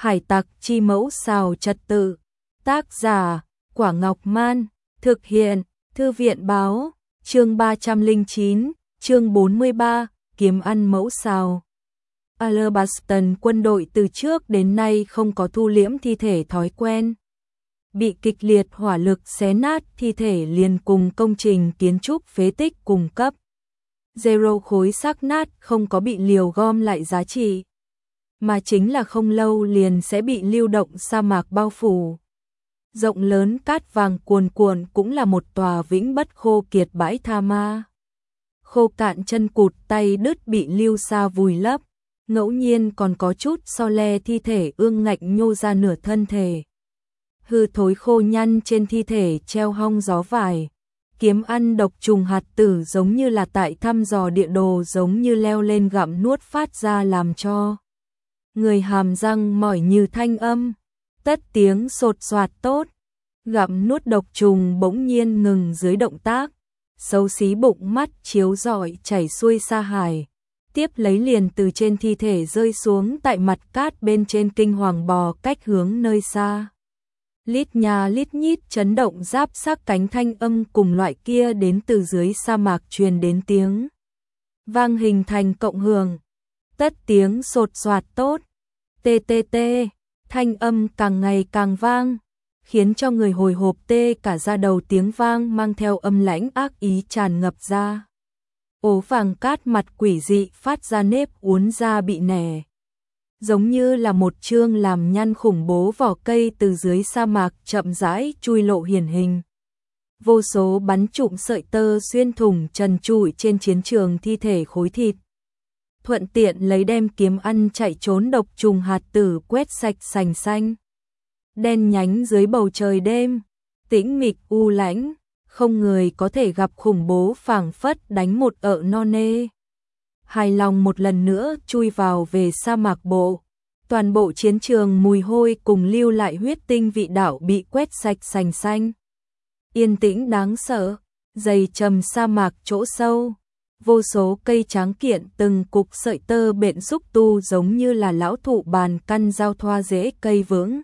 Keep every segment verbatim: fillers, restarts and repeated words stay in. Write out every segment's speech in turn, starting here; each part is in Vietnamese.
Hải tặc chi mẫu xào trật tự. Tác giả, Quả Ngọc Man. Thực hiện, Thư viện báo. Chương ba trăm lẻ chín, chương bốn mươi ba, kiếm ăn mẫu xào. Alabaston quân đội từ trước đến nay không có thu liễm thi thể thói quen. Bị kịch liệt hỏa lực xé nát thi thể liền cùng công trình kiến trúc phế tích cùng cấp. Zero khối xác nát không có bị liều gom lại giá trị, mà chính là không lâu liền sẽ bị lưu động sa mạc bao phủ. Rộng lớn cát vàng cuồn cuộn cũng là một tòa vĩnh bất khô kiệt bãi tha ma. Khô cạn chân cụt tay đứt bị lưu sa vùi lấp, ngẫu nhiên còn có chút so le thi thể ương ngạnh nhô ra nửa thân thể. Hư thối khô nhăn trên thi thể treo hong gió vải. Kiếm ăn độc trùng hạt tử giống như là tại thăm dò địa đồ, giống như leo lên gặm nuốt phát ra làm cho người hàm răng mỏi như thanh âm. Tất tiếng sột soạt tốt. Gặm nuốt độc trùng bỗng nhiên ngừng dưới động tác. Xấu xí bụng mắt chiếu rọi chảy xuôi sa hải. Tiếp lấy liền từ trên thi thể rơi xuống tại mặt cát bên trên, kinh hoàng bò cách hướng nơi xa. Lít nhà lít nhít chấn động giáp xác cánh thanh âm cùng loại kia đến từ dưới sa mạc truyền đến tiếng vang hình thành cộng hưởng. Tất tiếng sột soạt tốt. Tê tê tê. Thanh âm càng ngày càng vang, khiến cho người hồi hộp tê cả da đầu. Tiếng vang mang theo âm lãnh ác ý tràn ngập ra. Ố vàng cát mặt quỷ dị phát ra nếp uốn ra bị nẻ. Giống như là một chương làm nhăn khủng bố vỏ cây từ dưới sa mạc chậm rãi chui lộ hiển hình. Vô số bắn trụm sợi tơ xuyên thủng trần trụi trên chiến trường thi thể khối thịt. Thuận tiện lấy đem kiếm ăn chạy trốn độc trùng hạt tử quét sạch sành xanh. Đen nhánh dưới bầu trời đêm, tĩnh mịch u lãnh, không người có thể gặp khủng bố phảng phất đánh một ợ no nê. Hài lòng một lần nữa chui vào về sa mạc bộ. Toàn bộ chiến trường mùi hôi cùng lưu lại huyết tinh vị đạo bị quét sạch sành xanh. Yên tĩnh đáng sợ, dày trầm sa mạc chỗ sâu. Vô số cây tráng kiện từng cục sợi tơ bện xúc tu giống như là lão thụ bàn căn giao thoa rễ cây vững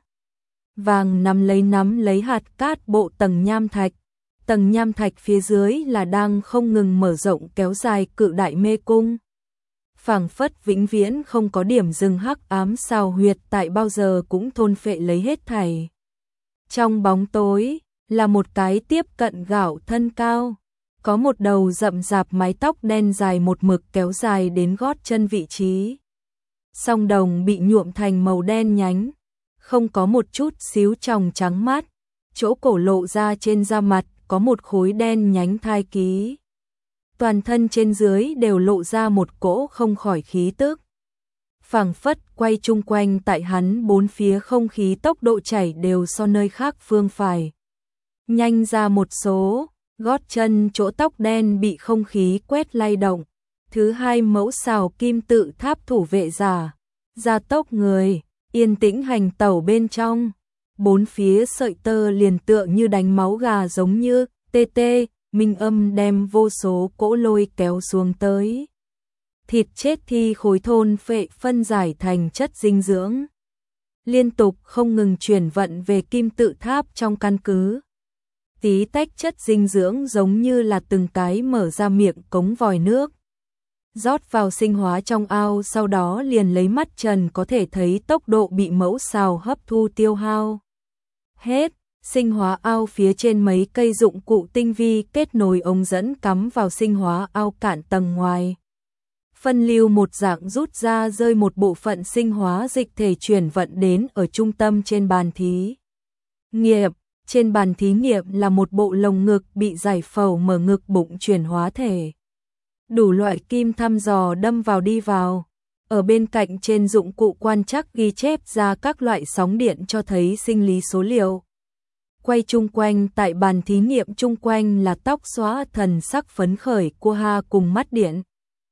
vàng nắm lấy nắm lấy hạt cát bộ tầng nham thạch. Tầng nham thạch phía dưới là đang không ngừng mở rộng kéo dài cự đại mê cung. Phảng phất vĩnh viễn không có điểm dừng, hắc ám xào huyệt tại bao giờ cũng thôn phệ lấy hết thảy. Trong bóng tối là một cái tiếp cận gạo thân cao, có một đầu rậm rạp mái tóc đen dài một mực kéo dài đến gót chân vị trí. Song đồng bị nhuộm thành màu đen nhánh, không có một chút xíu tròng trắng mát. Chỗ cổ lộ ra trên da mặt có một khối đen nhánh thai ký. Toàn thân trên dưới đều lộ ra một cỗ không khỏi khí tức. Phảng phất quay chung quanh tại hắn bốn phía không khí tốc độ chảy đều so nơi khác phương phải nhanh ra một số. Gót chân chỗ tóc đen bị không khí quét lay động. Thứ hai mẫu xào kim tự tháp thủ vệ giả, gia tốc người, yên tĩnh hành tẩu bên trong. Bốn phía sợi tơ liền tựa như đánh máu gà, giống như tê tê, minh âm đem vô số cỗ lôi kéo xuống tới. Thịt chết thi khối thôn phệ phân giải thành chất dinh dưỡng. Liên tục không ngừng chuyển vận về kim tự tháp trong căn cứ. Tí tách chất dinh dưỡng giống như là từng cái mở ra miệng cống vòi nước. Rót vào sinh hóa trong ao, sau đó liền lấy mắt trần có thể thấy tốc độ bị mẫu xào hấp thu tiêu hao. Hết, sinh hóa ao phía trên mấy cây dụng cụ tinh vi kết nối ống dẫn cắm vào sinh hóa ao cạn tầng ngoài. Phân lưu một dạng rút ra, rơi một bộ phận sinh hóa dịch thể chuyển vận đến ở trung tâm trên bàn thí nghiệm. Trên bàn thí nghiệm là một bộ lồng ngực bị giải phẫu mở ngực bụng chuyển hóa thể. Đủ loại kim thăm dò đâm vào đi vào. Ở bên cạnh trên dụng cụ quan trắc ghi chép ra các loại sóng điện cho thấy sinh lý số liệu. Quay chung quanh tại bàn thí nghiệm chung quanh là tóc xóa thần sắc phấn khởi của Ha cùng mắt điện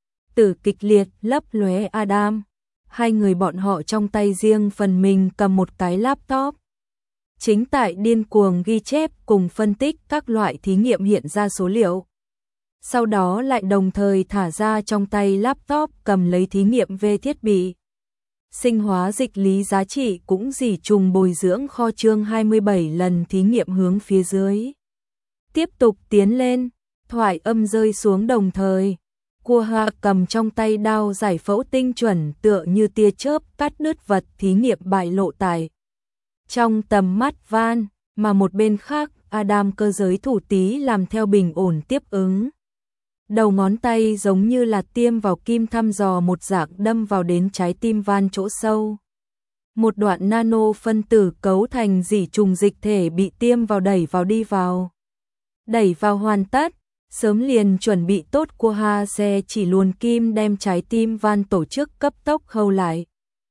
tử kịch liệt lấp lóe Adam. Hai người bọn họ trong tay riêng phần mình cầm một cái laptop. Chính tại điên cuồng ghi chép cùng phân tích các loại thí nghiệm hiện ra số liệu. Sau đó lại đồng thời thả ra trong tay laptop cầm lấy thí nghiệm về thiết bị. Sinh hóa dịch lý giá trị cũng dỉ trùng bồi dưỡng kho chương hai mươi bảy lần thí nghiệm hướng phía dưới. Tiếp tục tiến lên, thoại âm rơi xuống đồng thời. Cua Hà cầm trong tay đao giải phẫu tinh chuẩn tựa như tia chớp cắt đứt vật thí nghiệm bại lộ tại trong tầm mắt Van, mà một bên khác Adam cơ giới thủ tí làm theo bình ổn tiếp ứng. Đầu ngón tay giống như là tiêm vào kim thăm dò một dạng đâm vào đến trái tim Van chỗ sâu. Một đoạn nano phân tử cấu thành dỉ trùng dịch thể bị tiêm vào đẩy vào đi vào. Đẩy vào hoàn tất, sớm liền chuẩn bị tốt của Ha xe chỉ luồn kim đem trái tim Van tổ chức cấp tốc khâu lại.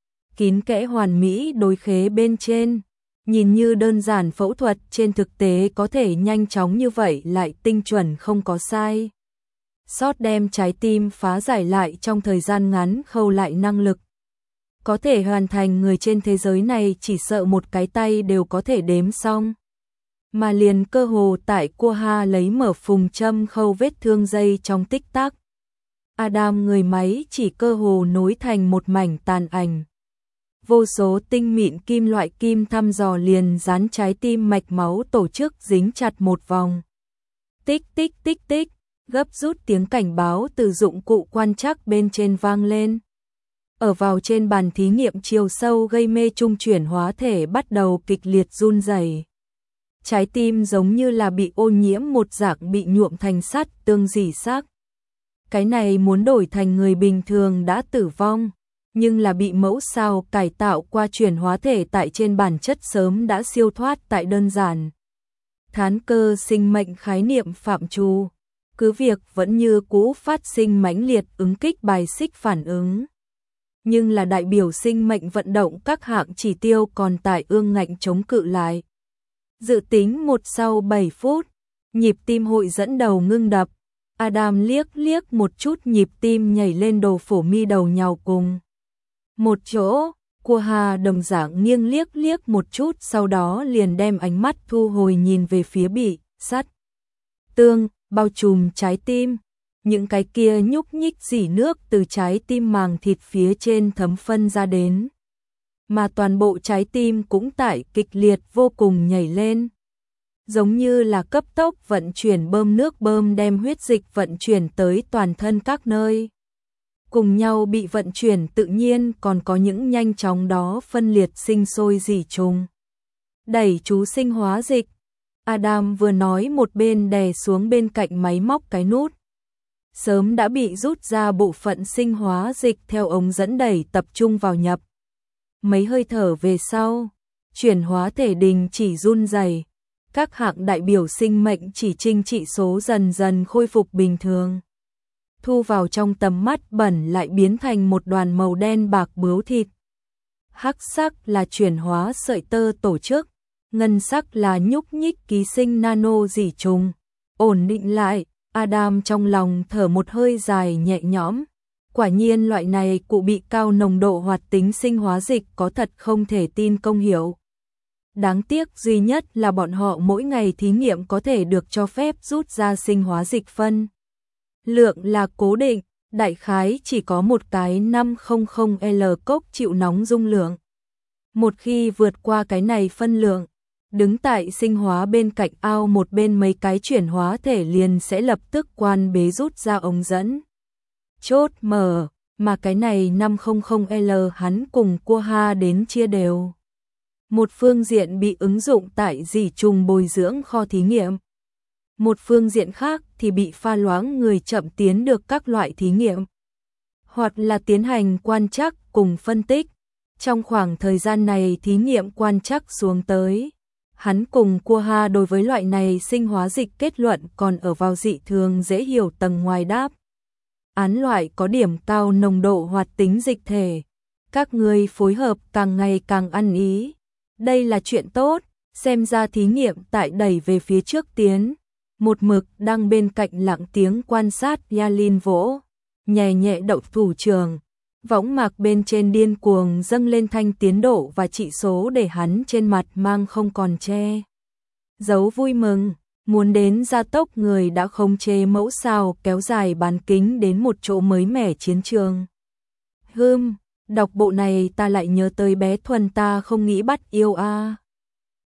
Kín kẽ hoàn mỹ đối khế bên trên, nhìn như đơn giản phẫu thuật trên thực tế có thể nhanh chóng như vậy lại tinh chuẩn không có sai. Sót đem trái tim phá giải lại trong thời gian ngắn khâu lại năng lực. Có thể hoàn thành người trên thế giới này chỉ sợ một cái tay đều có thể đếm xong. Mà liền cơ hồ tại cua Ha lấy mở phùng châm khâu vết thương dây trong tích tắc. Adam người máy chỉ cơ hồ nối thành một mảnh tàn ảnh. Vô số tinh mịn kim loại kim thăm dò liền dán trái tim mạch máu tổ chức dính chặt một vòng. Tích tích tích tích, gấp rút tiếng cảnh báo từ dụng cụ quan trắc bên trên vang lên. Ở vào trên bàn thí nghiệm chiều sâu gây mê trung chuyển hóa thể bắt đầu kịch liệt run rẩy. Trái tim giống như là bị ô nhiễm một dạng bị nhuộm thành sắt tương dỉ xác. Cái này muốn đổi thành người bình thường đã tử vong, nhưng là bị mẫu sao cải tạo qua chuyển hóa thể tại trên bản chất sớm đã siêu thoát tại đơn giản. Thán cơ sinh mệnh khái niệm phạm trù, cứ việc vẫn như cũ phát sinh mãnh liệt ứng kích bài xích phản ứng. Nhưng là đại biểu sinh mệnh vận động các hạng chỉ tiêu còn tại ương ngạnh chống cự lại. Dự tính một sau bảy phút, nhịp tim hội dẫn đầu ngưng đập. Adam liếc liếc một chút nhịp tim nhảy lên đồ phổ mi đầu nhào cùng. Một chỗ, Cua Hà đồng dạng nghiêng liếc liếc một chút sau đó liền đem ánh mắt thu hồi nhìn về phía bị sắt tương bao trùm trái tim. Những cái kia nhúc nhích dỉ nước từ trái tim màng thịt phía trên thấm phân ra đến. Mà toàn bộ trái tim cũng tại kịch liệt vô cùng nhảy lên. Giống như là cấp tốc vận chuyển bơm nước bơm đem huyết dịch vận chuyển tới toàn thân các nơi. Cùng nhau bị vận chuyển tự nhiên còn có những nhanh chóng đó phân liệt sinh sôi dỉ trùng. Đẩy chú sinh hóa dịch. Adam vừa nói một bên đè xuống bên cạnh máy móc cái nút. Sớm đã bị rút ra bộ phận sinh hóa dịch theo ống dẫn đẩy tập trung vào nhập. Mấy hơi thở về sau, chuyển hóa thể đình chỉ run rẩy, các hạng đại biểu sinh mệnh chỉ trinh trị số dần dần khôi phục bình thường. Thu vào trong tầm mắt bẩn lại biến thành một đoàn màu đen bạc bướu thịt. Hắc sắc là chuyển hóa sợi tơ tổ chức, ngân sắc là nhúc nhích ký sinh nano dỉ trùng. Ổn định lại, Adam trong lòng thở một hơi dài nhẹ nhõm. Quả nhiên loại này cụ bị cao nồng độ hoạt tính sinh hóa dịch có thật không thể tin công hiệu. Đáng tiếc duy nhất là bọn họ mỗi ngày thí nghiệm có thể được cho phép rút ra sinh hóa dịch phân. Lượng là cố định, đại khái chỉ có một cái năm trăm L cốc chịu nóng dung lượng. Một khi vượt qua cái này phân lượng, đứng tại sinh hóa bên cạnh ao một bên mấy cái chuyển hóa thể liền sẽ lập tức quan bế rút ra ống dẫn. Chốt mở, mà cái này năm trăm L hắn cùng Cua Ha đến chia đều. Một phương diện bị ứng dụng tại dỉ trùng bồi dưỡng kho thí nghiệm. Một phương diện khác thì bị pha loãng người chậm tiến được các loại thí nghiệm. Hoặc là tiến hành quan trắc cùng phân tích. Trong khoảng thời gian này thí nghiệm quan trắc xuống tới. Hắn cùng Cua Ha đối với loại này sinh hóa dịch kết luận còn ở vào dị thường dễ hiểu tầng ngoài đáp. Án loại có điểm cao nồng độ hoạt tính dịch thể. Các người phối hợp càng ngày càng ăn ý. Đây là chuyện tốt, xem ra thí nghiệm tại đẩy về phía trước tiến. Một mực đang bên cạnh lặng tiếng quan sát Yalin vỗ, nhẹ nhẹ đậu thủ trường. Võng mạc bên trên điên cuồng dâng lên thanh tiến độ và trị số để hắn trên mặt mang không còn che. Giấu vui mừng, muốn đến gia tốc người đã không chế mẫu sao kéo dài bán kính đến một chỗ mới mẻ chiến trường. Hưm, Đọc bộ này ta lại nhớ tới bé Thuần ta không nghĩ bắt yêu a.